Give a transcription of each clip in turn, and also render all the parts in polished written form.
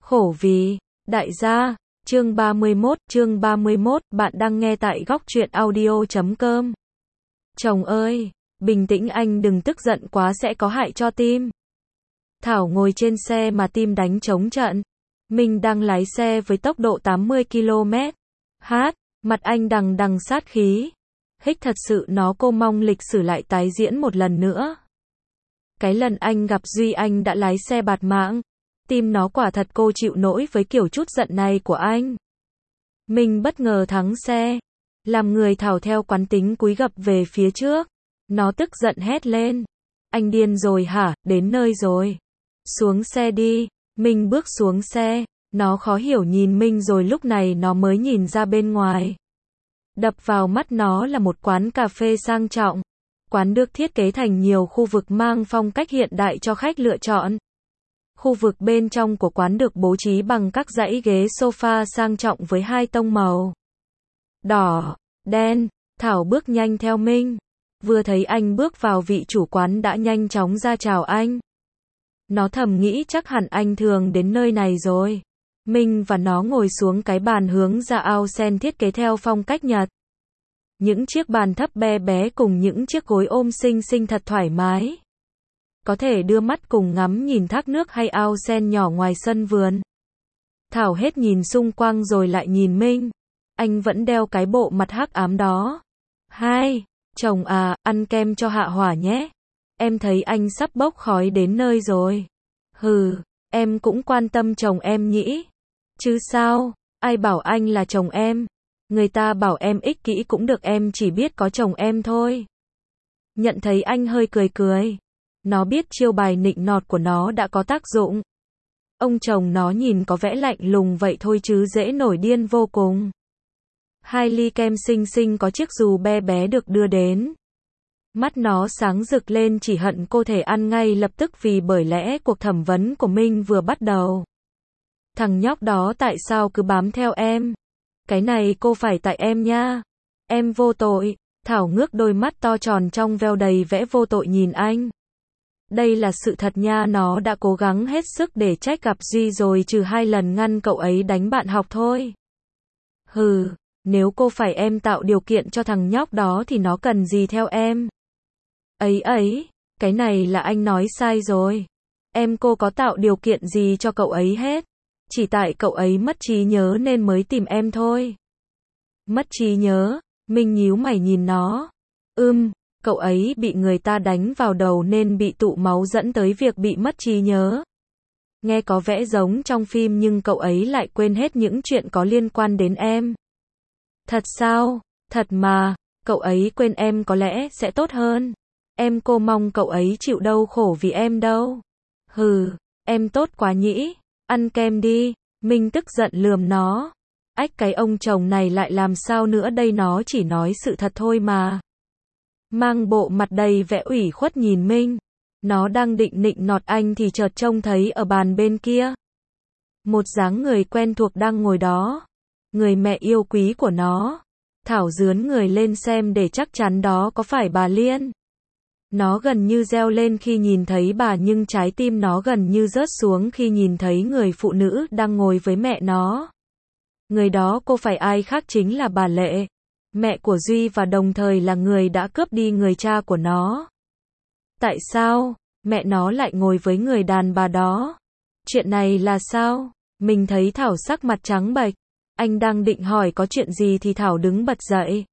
Khổ vì, đại gia, chương 31, bạn đang nghe tại góc truyện audio.com. Chồng ơi, bình tĩnh anh đừng tức giận quá sẽ có hại cho tim. Thảo ngồi trên xe mà tim đánh trống trận. Minh đang lái xe với tốc độ 80 km/h, mặt anh đằng đằng sát khí. Hích thật sự cô mong lịch sử lại tái diễn một lần nữa. Cái lần anh gặp Duy anh đã lái xe bạt mạng. Tim nó quả thật cô chịu nổi với kiểu chút giận này của anh. Minh bất ngờ thắng xe. Làm người Thảo theo quán tính cúi gập về phía trước. Nó tức giận hét lên. Anh điên rồi hả, đến nơi rồi. Xuống xe đi. Minh bước xuống xe. Nó khó hiểu nhìn Minh rồi lúc này nó mới nhìn ra bên ngoài. Đập vào mắt nó là một quán cà phê sang trọng. Quán được thiết kế thành nhiều khu vực mang phong cách hiện đại cho khách lựa chọn. Khu vực bên trong của quán được bố trí bằng các dãy ghế sofa sang trọng với hai tông màu đỏ, đen. Thảo bước nhanh theo Minh. Vừa thấy anh bước vào, vị chủ quán đã nhanh chóng ra chào anh. Nó thầm nghĩ chắc hẳn anh thường đến nơi này rồi. Minh và nó ngồi xuống cái bàn hướng ra ao sen thiết kế theo phong cách Nhật. Những chiếc bàn thấp bé bé cùng những chiếc gối ôm xinh xinh thật thoải mái. Có thể đưa mắt cùng ngắm nhìn thác nước hay ao sen nhỏ ngoài sân vườn. Thảo hết nhìn xung quanh rồi lại nhìn Minh. Anh vẫn đeo cái bộ mặt hắc ám đó. Hai, chồng à, ăn kem cho hạ hỏa nhé. Em thấy anh sắp bốc khói đến nơi rồi. Hừ, em cũng quan tâm chồng em nhỉ. Chứ sao, ai bảo anh là chồng em. Người ta bảo em ích kỷ cũng được, em chỉ biết có chồng em thôi. Nhận thấy anh hơi cười cười. Nó biết chiêu bài nịnh nọt của nó đã có tác dụng. Ông chồng nó nhìn có vẻ lạnh lùng vậy thôi chứ dễ nổi điên vô cùng. Hai ly kem xinh xinh có chiếc dù bé bé được đưa đến. Mắt nó sáng rực lên, chỉ hận cô thể ăn ngay lập tức vì bởi lẽ cuộc thẩm vấn của Minh vừa bắt đầu. Thằng nhóc đó tại sao cứ bám theo em? Cái này cô phải tại em nha. Em vô tội. Thảo ngước đôi mắt to tròn trong veo đầy vẻ vô tội nhìn anh. Đây là sự thật nha, nó đã cố gắng hết sức để trách gặp Duy rồi, trừ 2 lần ngăn cậu ấy đánh bạn học thôi. Hừ, nếu cô phải em tạo điều kiện cho thằng nhóc đó thì nó cần gì theo em? Ấy, cái này là anh nói sai rồi. Cô có tạo điều kiện gì cho cậu ấy hết. Chỉ tại cậu ấy mất trí nhớ nên mới tìm em thôi. Mất trí nhớ? Minh nhíu mày nhìn nó. Cậu ấy bị người ta đánh vào đầu nên bị tụ máu dẫn tới việc bị mất trí nhớ. Nghe có vẻ giống trong phim nhưng cậu ấy lại quên hết những chuyện có liên quan đến em. Thật sao? Thật mà, cậu ấy quên em có lẽ sẽ tốt hơn. Cô mong cậu ấy chịu đau khổ vì em đâu. Hừ, em tốt quá nhỉ. Ăn kem đi. Minh tức giận lườm nó. Cái ông chồng này lại làm sao nữa đây, nó chỉ nói sự thật thôi mà. Mang bộ mặt đầy vẻ ủy khuất nhìn Minh. Nó đang định nịnh nọt anh thì chợt trông thấy ở bàn bên kia một dáng người quen thuộc đang ngồi đó. Người mẹ yêu quý của nó. Thảo rướn người lên xem để chắc chắn đó có phải bà Liên. Nó gần như reo lên khi nhìn thấy bà, nhưng trái tim nó gần như rớt xuống khi nhìn thấy người phụ nữ đang ngồi với mẹ nó. Người đó cô phải ai khác chính là bà Lệ, mẹ của Duy và đồng thời là người đã cướp đi người cha của nó. Tại sao mẹ nó lại ngồi với người đàn bà đó? Chuyện này là sao? Mình thấy Thảo sắc mặt trắng bệch. Anh đang định hỏi có chuyện gì thì Thảo đứng bật dậy.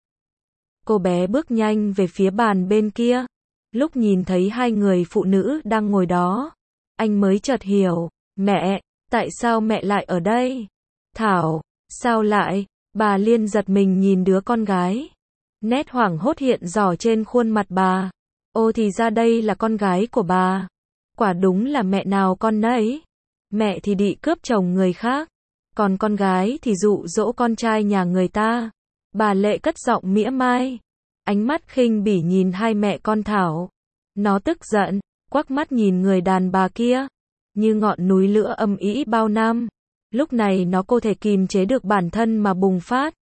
Cô bé bước nhanh về phía bàn bên kia. Lúc nhìn thấy hai người phụ nữ đang ngồi đó, anh mới chợt hiểu. Mẹ, tại sao mẹ lại ở đây? Thảo, sao lại? Bà Liên giật mình nhìn đứa con gái. Nét hoảng hốt hiện rõ trên khuôn mặt bà. Ô thì ra đây là con gái của bà. Quả đúng là mẹ nào con nấy. Mẹ thì đi cướp chồng người khác, còn con gái thì dụ dỗ con trai nhà người ta. Bà Lệ cất giọng mỉa mai. Ánh mắt khinh bỉ nhìn hai mẹ con Thảo. Nó tức giận, quắc mắt nhìn người đàn bà kia. Như ngọn núi lửa âm ỉ bao năm. Lúc này nó cô thể kìm chế được bản thân mà bùng phát.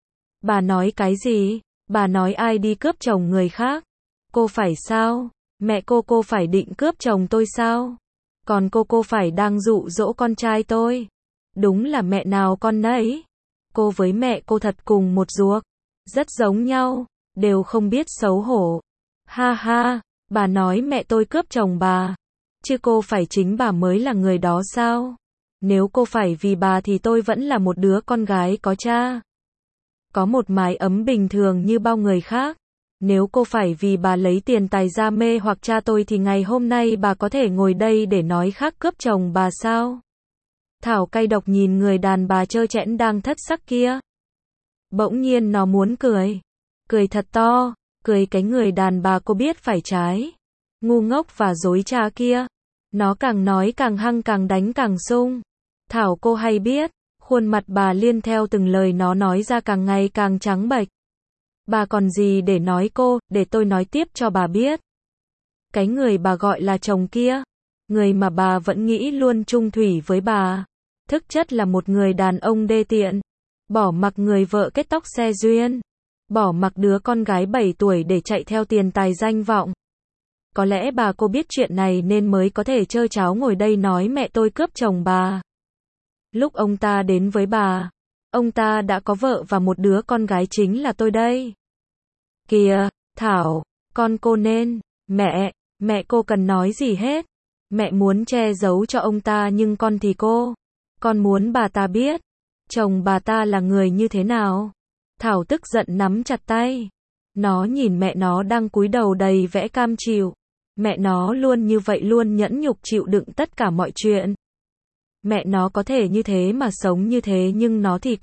Bà nói cái gì? Bà nói ai đi cướp chồng người khác? Cô phải sao? Mẹ cô phải định cướp chồng tôi sao? Còn cô phải đang dụ dỗ con trai tôi. Đúng là mẹ nào con nấy. Cô với mẹ cô thật cùng một ruột. Rất giống nhau. Đều không biết xấu hổ. Ha ha, bà nói mẹ tôi cướp chồng bà. Chứ cô phải chính bà mới là người đó sao? Nếu cô phải vì bà thì tôi vẫn là một đứa con gái có cha. Có một mái ấm bình thường như bao người khác. Nếu cô phải vì bà lấy tiền tài ra mê hoặc cha tôi thì ngày hôm nay bà có thể ngồi đây để nói khác cướp chồng bà sao? Thảo cay độc nhìn người đàn bà trơ trẽn đang thất sắc kia. Bỗng nhiên nó muốn cười. Cười thật to, cười cái người đàn bà cô biết phải trái. Ngu ngốc và dối trá kia. Nó càng nói càng hăng, càng đánh càng sung. Thảo cô hay biết, khuôn mặt bà Liên theo từng lời nó nói ra càng ngày càng trắng bệch. Bà còn gì để nói cô, để tôi nói tiếp cho bà biết. Cái người bà gọi là chồng kia, người mà bà vẫn nghĩ luôn chung thủy với bà, thực chất là một người đàn ông đê tiện, bỏ mặc người vợ kết tóc xe duyên, bỏ mặc đứa con gái 7 tuổi để chạy theo tiền tài danh vọng. Có lẽ bà cô biết chuyện này nên mới có thể trơ tráo ngồi đây nói mẹ tôi cướp chồng bà. Lúc ông ta đến với bà, ông ta đã có vợ và một đứa con gái chính là tôi đây. Kìa, Thảo, con cô nên, mẹ cô cần nói gì hết. Mẹ muốn che giấu cho ông ta nhưng con muốn bà ta biết, chồng bà ta là người như thế nào. Thảo tức giận nắm chặt tay. Nó nhìn mẹ nó đang cúi đầu đầy vẻ cam chịu. Mẹ nó luôn như vậy, luôn nhẫn nhục chịu đựng tất cả mọi chuyện. Mẹ nó có thể như thế mà sống như thế nhưng nó thì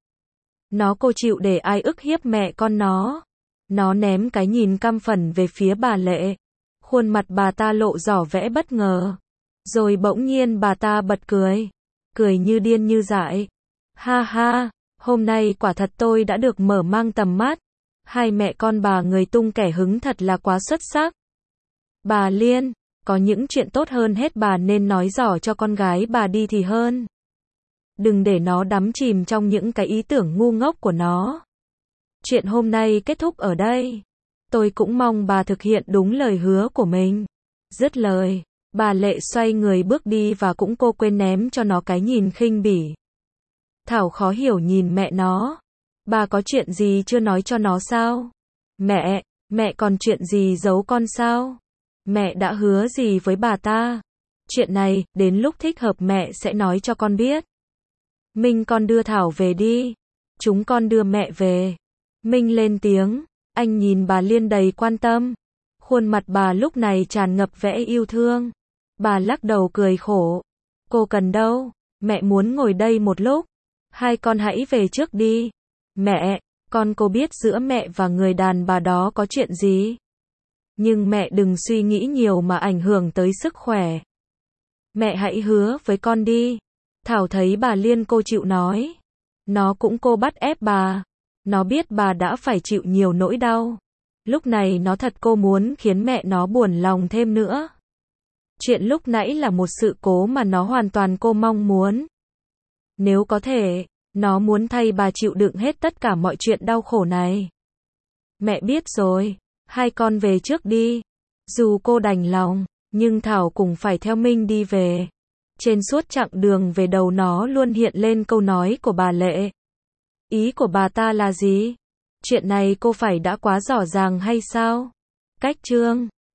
cô chịu để ai ức hiếp mẹ con nó. Nó ném cái nhìn căm phẫn về phía bà Lệ. Khuôn mặt bà ta lộ rõ vẻ bất ngờ. Rồi bỗng nhiên bà ta bật cười. Cười như điên như dại. Ha ha, hôm nay quả thật tôi đã được mở mang tầm mắt. Hai mẹ con bà người tung kẻ hứng thật là quá xuất sắc. Bà Liên, có những chuyện tốt hơn hết bà nên nói rõ cho con gái bà đi thì hơn. Đừng để nó đắm chìm trong những cái ý tưởng ngu ngốc của nó. Chuyện hôm nay kết thúc ở đây. Tôi cũng mong bà thực hiện đúng lời hứa của mình. Dứt lời, bà Lệ xoay người bước đi và cũng cô quên ném cho nó cái nhìn khinh bỉ. Thảo khó hiểu nhìn mẹ nó. Bà có chuyện gì chưa nói cho nó sao? Mẹ còn chuyện gì giấu con sao? Mẹ đã hứa gì với bà ta? Chuyện này, đến lúc thích hợp mẹ sẽ nói cho con biết. Minh, con đưa Thảo về đi. Chúng con đưa mẹ về. Minh lên tiếng. Anh nhìn bà Liên đầy quan tâm. Khuôn mặt bà lúc này tràn ngập vẻ yêu thương. Bà lắc đầu cười khổ. Cô cần đâu? Mẹ muốn ngồi đây một lúc. Hai con hãy về trước đi. Mẹ, cô biết giữa mẹ và người đàn bà đó có chuyện gì? Nhưng mẹ đừng suy nghĩ nhiều mà ảnh hưởng tới sức khỏe. Mẹ hãy hứa với con đi. Thảo thấy bà Liên cô chịu nói. Nó cũng cô bắt ép bà. Nó biết bà đã phải chịu nhiều nỗi đau. Lúc này nó thật cô muốn khiến mẹ nó buồn lòng thêm nữa. Chuyện lúc nãy là một sự cố mà nó hoàn toàn cô mong muốn. Nếu có thể, nó muốn thay bà chịu đựng hết tất cả mọi chuyện đau khổ này. Mẹ biết rồi, hai con về trước đi. Dù cô đành lòng, nhưng Thảo cũng phải theo Minh đi về. Trên suốt chặng đường về đầu nó luôn hiện lên câu nói của bà Lệ. Ý của bà ta là gì? Chuyện này cô phải đã quá rõ ràng hay sao? Cách chương